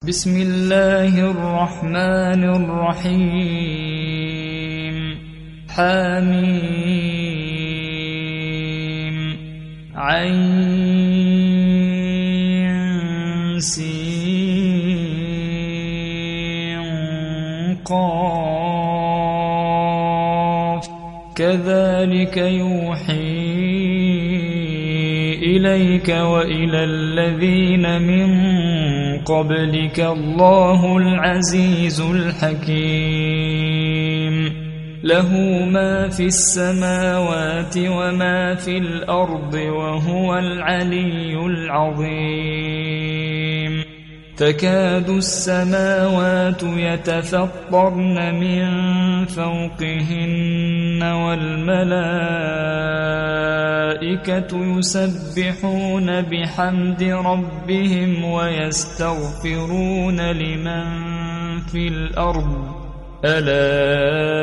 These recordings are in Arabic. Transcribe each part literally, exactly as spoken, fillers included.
بسم الله الرحمن الرحيم حميم عين سين قاف كذلك يوحي إليك وإلى الذين من قبلك الله العزيز الحكيم له ما في السماوات وما في الأرض وهو العلي العظيم تكاد السماوات يتفطرن من فوقهن والملائكة يسبحون بحمد ربهم ويستغفرون لمن في الأرض ألا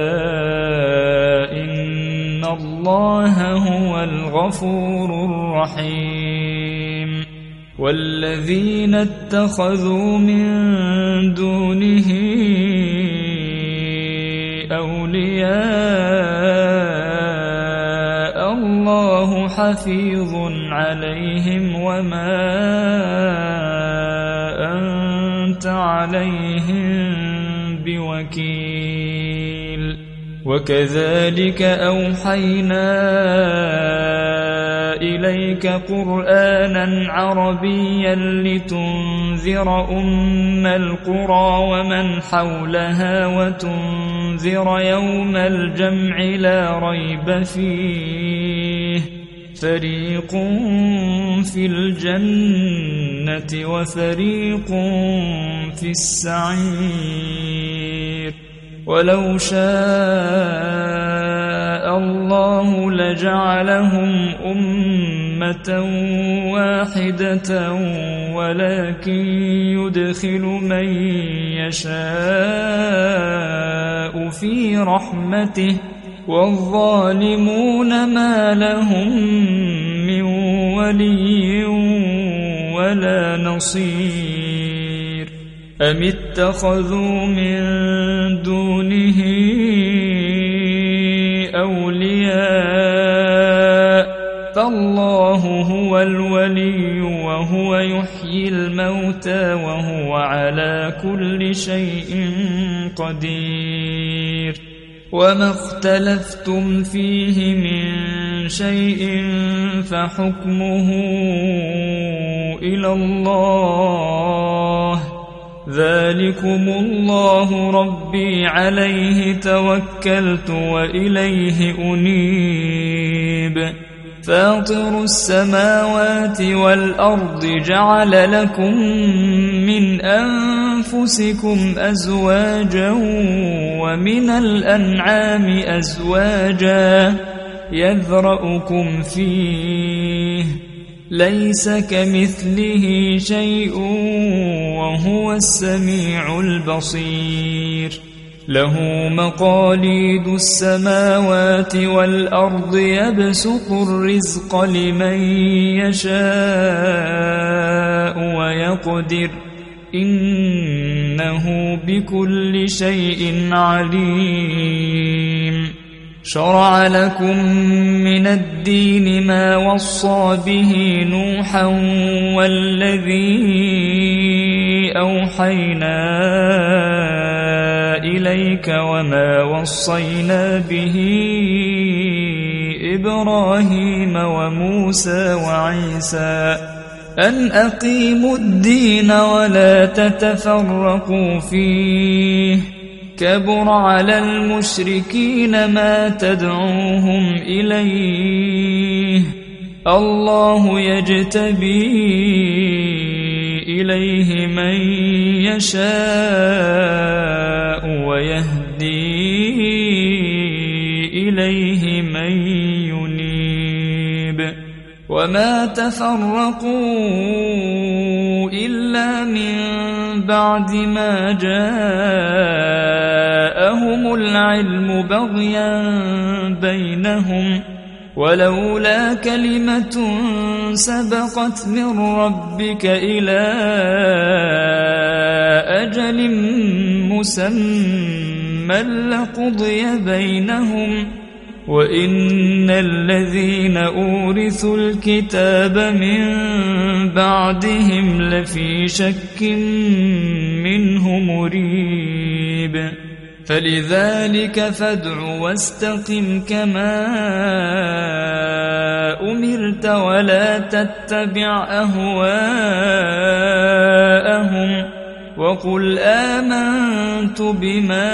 إن الله هو الغفور الرحيم والذين اتخذوا من دونه أولياء الله حفيظ عليهم وما أنت عليهم بوكيل وكذلك أوحينا إليك قرآنا عربيا لتنذر أم القرى ومن حولها وتنذر يوم الجمع لا ريب فيه فريق في الجنة وفريق في السعير ولو شاء الله لجعلهم أمة واحدة ولكن يدخل من يشاء في رحمته والظالمون ما لهم من ولي ولا نصير أم اتخذوا من دونه أولياء فالله هو الولي وهو يحيي الموتى وهو على كل شيء قدير وما اختلفتم فيه من شيء فحكمه إلى الله ذلكم الله ربي عليه توكلت وإليه أنيب فاطر السماوات والأرض جعل لكم من أنفسكم أزواجا ومن الأنعام أزواجا يذرأكم فيه ليس كمثله شيء وهو السميع البصير له مقاليد السماوات والأرض يبسط الرزق لمن يشاء ويقدر إنه بكل شيء عليم شرع لكم من الدين ما وصى به نوحا والذي أوحينا إليك وما وصينا به إبراهيم وموسى وعيسى أن أقيموا الدين ولا تتفرقوا فيه كبر على المشركين ما تدعوهم إليه الله يجتبي إليه من يشاء ويهدي إليه من ينيب وما تفرقوا إلا من بعد ما جاءهم العلم بغيا بينهم ولولا كلمة سبقت من ربك إلى أجل مسمى لقضي بينهم وإن الذين أورثوا الكتاب من بعدهم لفي شك منه مريب فلذلك فادع واستقم كما أمرت ولا تتبع أهواءهم وقل آمنت بما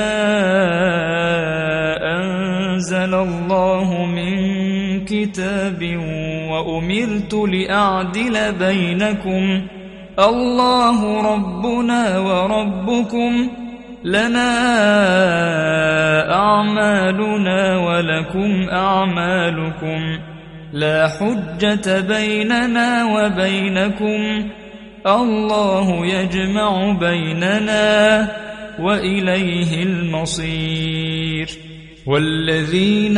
أنزل الله من كتاب وأمرت لأعدل بينكم الله ربنا وربكم لنا أعمالنا ولكم أعمالكم لا حجة بيننا وبينكم الله يجمع بيننا وإليه المصير والذين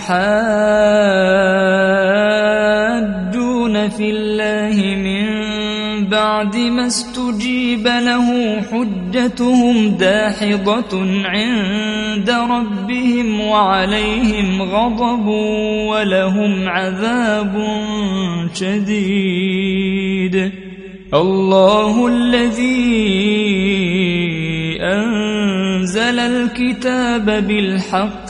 يحاجون في الله من بعد ما استجيب له حجتهم داحضة عند ربهم وعليهم غضب ولهم عذاب شديد الله الذي أنزل الكتاب بالحق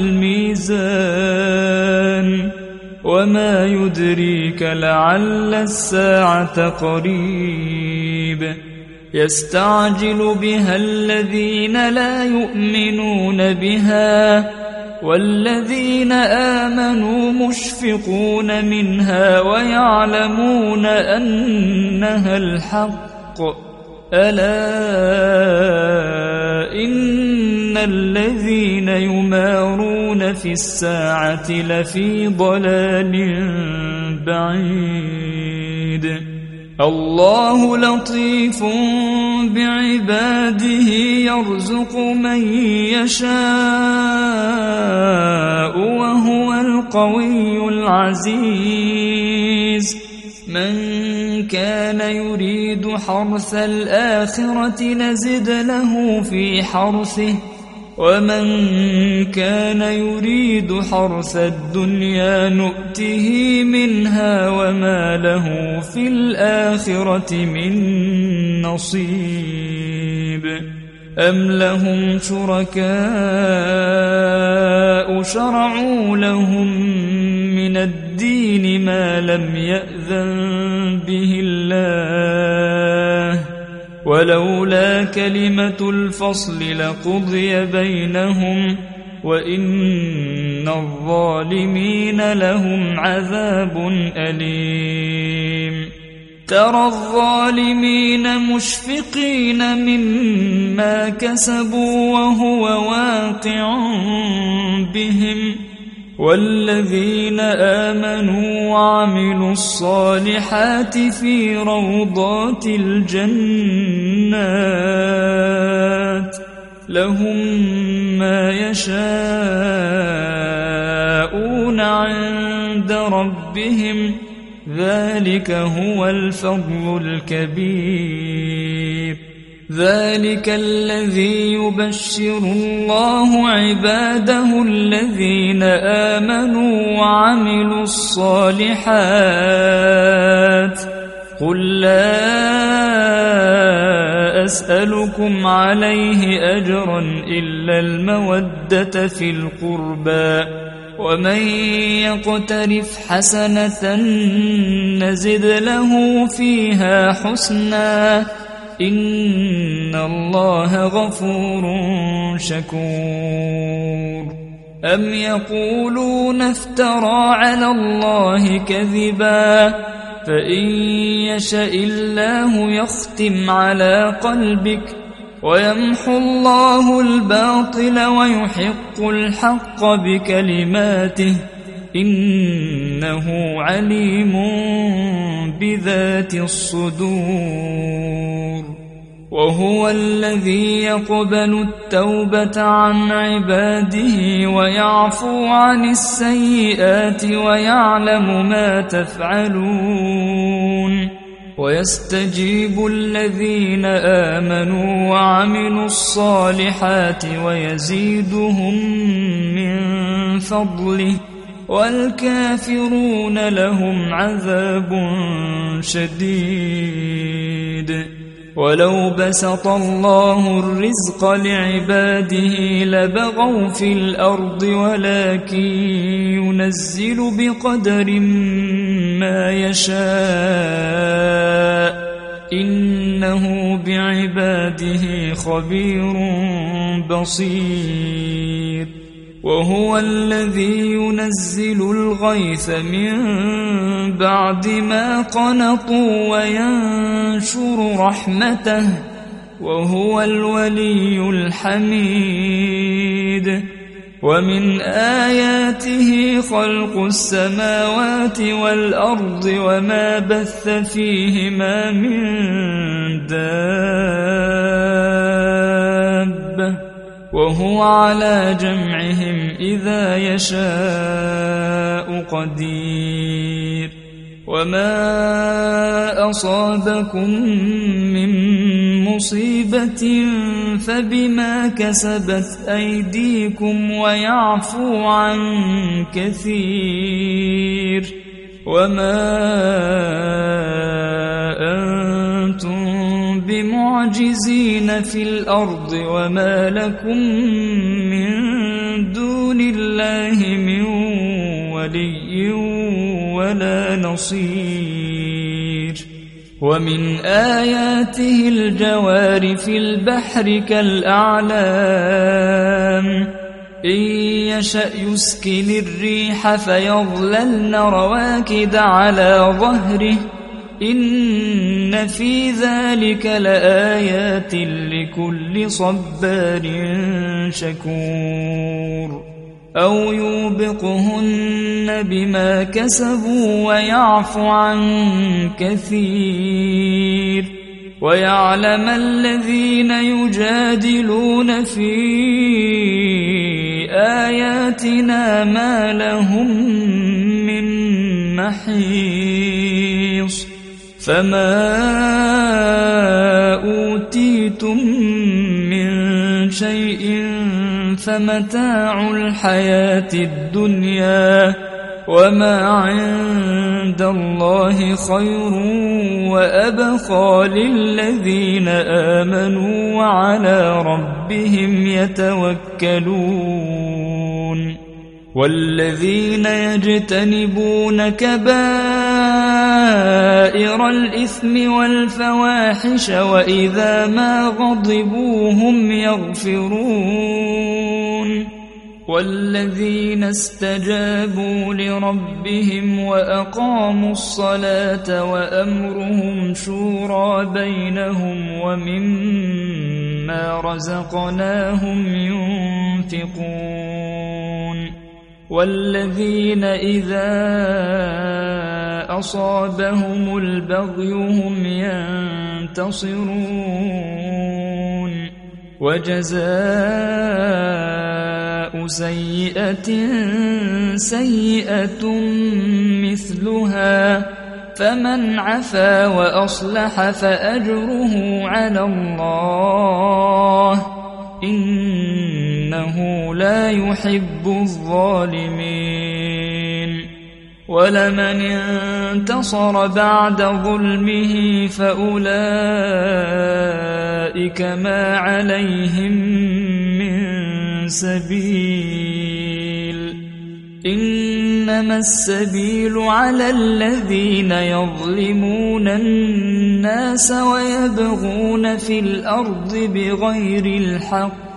والميزان وما يدريك لعل الساعة قريب يستعجل بها الذين لا يؤمنون بها والذين آمنوا مشفقون منها ويعلمون أنها الحق ألا إن الذين يمارون في الساعة لفي ضلال بعيد الله لطيف بعباده يرزق من يشاء وهو القوي العزيز من كان يريد حرث الآخرة نزد له في حرثه ومن كان يريد حرث الدنيا نؤته منها وما له في الآخرة من نصيب أم لهم شركاء شرعوا لهم من الدين ما لم يأذن به الله ولولا كلمة الفصل لقضي بينهم وإن الظالمين لهم عذاب أليم ترى الظالمين مشفقين مما كسبوا وهو واقع بهم والذين آمنوا وعملوا الصالحات في روضات الجنات لهم ما يشاءون عند ربهم ذلك هو الفضل الكبير ذلك الذي يبشر الله عباده الذين آمنوا وعملوا الصالحات قل لا أسألكم عليه أجرا إلا المودة في القربى ومن يقترف حسنة نزد له فيها حسنا إن الله غفور شكور أم يقولون افترى على الله كذبا فإن يشاء الله يختم على قلبك ويمحو الله الباطل ويحق الحق بكلماته إنه عليم بذات الصدور وهو الذي يقبل التوبة عن عباده ويعفو عن السيئات ويعلم ما تفعلون ويستجيب الذين آمنوا وعملوا الصالحات ويزيدهم من فضله والكافرون لهم عذاب شديد. ولو بسط الله الرزق لعباده لبغوا في الأرض ولكن ينزل بقدر ما يشاء إنه بعباده خبير بصير. وهو الذي ينزل الغيث من بعد ما قنطوا وينشر رحمته وهو الولي الحميد. ومن آياته خلق السماوات والأرض وما بث فيهما من دابة وهو على جمعهم إذا يشاء قدير. وما أصابكم من مصيبة فبما كسبت أيديكم ويعفو عن كثير. وما أنتم بمعجزين في الأرض وما لكم من دون الله من ولي ولا نصير. ومن آياته الجوار في البحر كالأعلام إن يشأ يسكن الريح فيظللن رواكد على ظهره إن في ذلك لآيات لكل صبار شكور. أو يوبقهن بما كسبوا ويعفو عن كثير. ويعلم الذين يجادلون في آياتنا ما لهم من محيص. فما أوتيتم من شيء فمتاع الحياة الدنيا وما عند الله خير وأبقى للذين آمنوا وعلى ربهم يتوكلون. والذين يجتنبون كبائر الإثم والفواحش وإذا ما غضبوا هم يغفرون. والذين استجابوا لربهم وأقاموا الصلاة وأمرهم شورى بينهم ومما رزقناهم ينفقون. والذين إذا أصابهم البغي هم ينتصرون. وجزاء سيئة سيئة مثلها فمن عفا وأصلح فأجره على الله إنه لا يحب الظالمين. ولمن انتصر بعد ظلمه فأولئك ما عليهم من سبيل إنما السبيل على الذين يظلمون الناس ويبغون في الأرض بغير الحق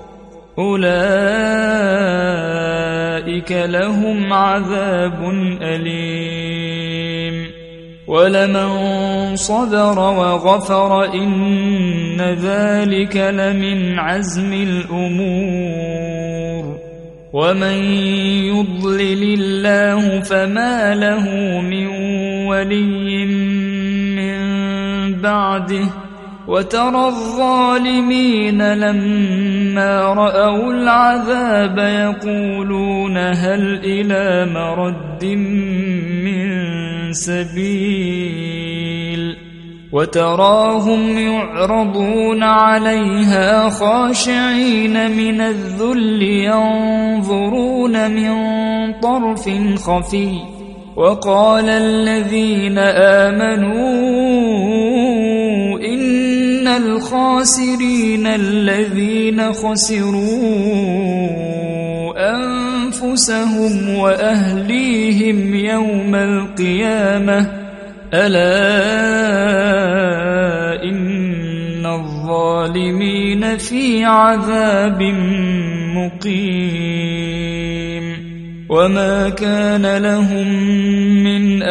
أولئك لهم عذاب أليم. ولمن صبر وغفر إن ذلك لمن عزم الأمور. ومن يضلل الله فما له من ولي من بعده وترى الظالمين لما رأوا العذاب يقولون هل إلى مرد من سبيل وتراهم يعرضون عليها خاشعين من الذل ينظرون من طرف خفي وقال الذين آمنوا إن الخاسرين الذين خسروا أنفسهم وأهليهم يوم القيامة ألا إن الظالمين في عذاب مقيم وما كان لهم من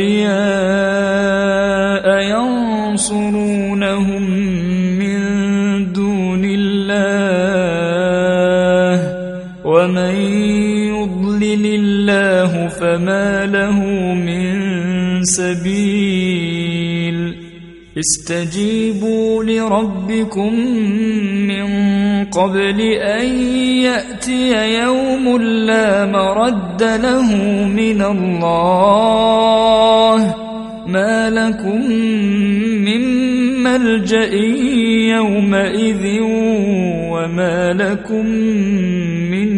أولياء ينصرونهم من دون الله ومن يضلل الله فما له من سبيل استجيبوا لربكم من قبل أن يأتي يوم لا مرد له من الله ما لكم من ملجأ يومئذ وما لكم من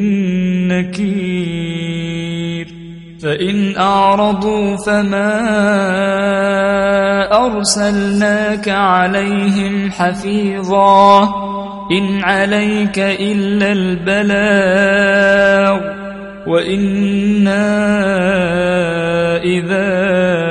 نكير فإن أعرضوا فما أرسلناك عليهم حفيظا إن عليك إلا البلاغ وإنا إذا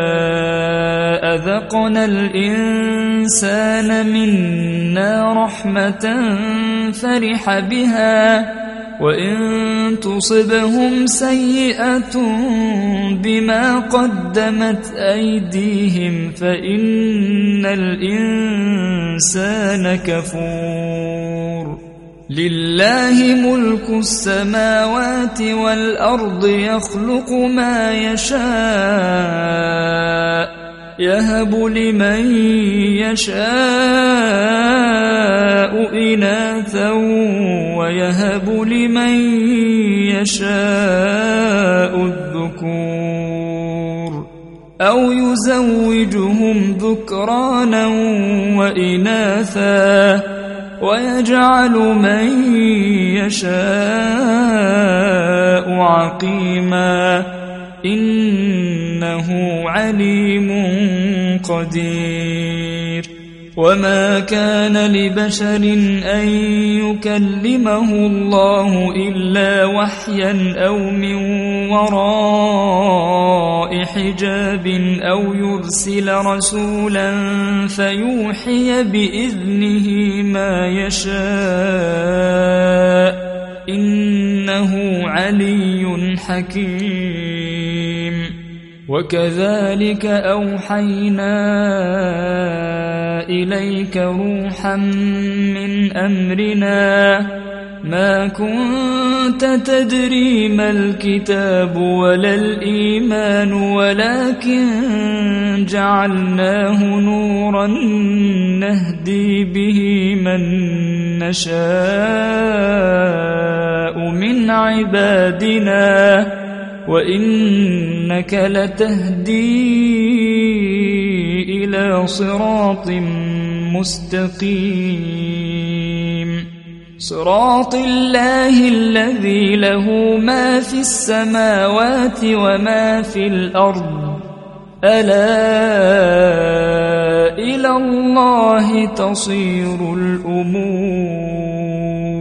أذقنا الإنسان منا رحمة فرح بها وإن تصبهم سيئة بما قدمت أيديهم فإن الإنسان كفور لله ملك السماوات والأرض يخلق ما يشاء يهب لمن يشاء إناثا ويهب لمن يشاء الذكور أو يزوجهم ذكرانا وإناثا ويجعل من يشاء عقيما إنه عليم قدير وما كان لبشر أن يكلمه الله إلا وحيا أو من وراء حجاب أو يرسل رسولا فيوحي بإذنه ما يشاء إنه علي حكيم وكذلك أوحينا إليك روحا من أمرنا ما كنت تدري ما الكتاب ولا الإيمان ولكن جعلناه نورا نهدي به من نشاء من عبادنا وإنك لتهدي إلى صراط مستقيم صراط الله الذي له ما في السماوات وما في الأرض ألا إلى الله تصير الأمور